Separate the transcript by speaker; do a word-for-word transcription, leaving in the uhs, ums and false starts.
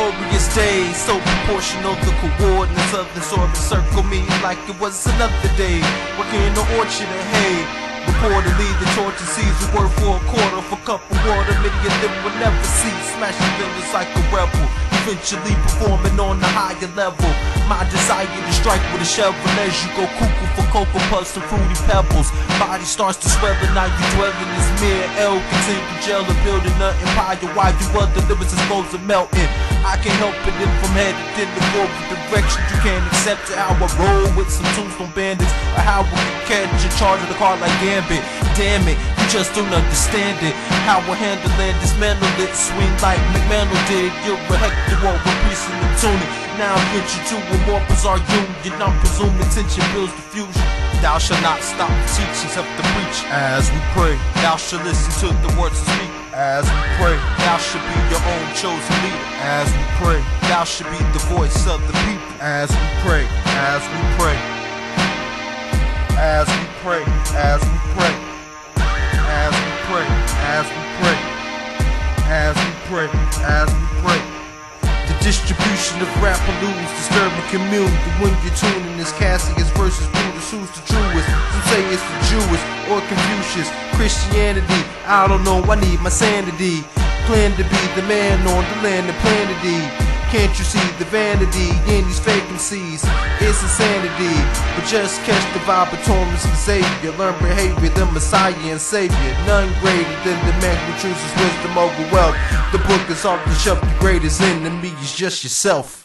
Speaker 1: glorious day, so proportional the coordinates of this orbit circle me like it was another day. Working in the orchard of hay, reportedly the torture sees the word for a quarter for cup of water. Many of them will never see, smashing villains like a rebel, eventually performing on the higher level. My desire to strike with a shovel as you go cuckoo for cocoa puffs and fruity pebbles. Body starts to swell and now you dwell in this mere L. Continue gel and building an empire while you other livers is supposed to melting. I can't help it if I'm headed in the forward direction. You can't accept it how I roll with some tombstone bandits, or how we can catch in charge of the car like Gambit. Damn it, you just don't understand it. How I handle and dismantle it, swing like McMantle did. You're a Hector or a priest in the tunic. Now I'm get you to a more bizarre union. I'm presuming tension builds diffusion. Thou shalt not stop the teachings of the preach as we pray. Thou shalt listen to the words of speak as we pray. Thou shalt be your own chosen leader as we pray. Thou shalt be the voice of the people as we pray. As we pray. As we pray. As we pray. As we pray. As we pray. As we pray. As we pray. The distribution of rap balloons disturbing community when you're tuning this Cassius versus Brutus. Who's the truest? Some say it's the Jewish or Confucius. Christianity, I don't know, I need my sanity. Plan to be the man on the land of planety. Can't you see the vanity in these fake M Cs? It's insanity, but just catch the vibe of Thomas and Xavier. Learn behavior, the Messiah and Savior. None greater than the man who chooses wisdom over wealth. The book is off the shelf, the greatest enemy is just yourself.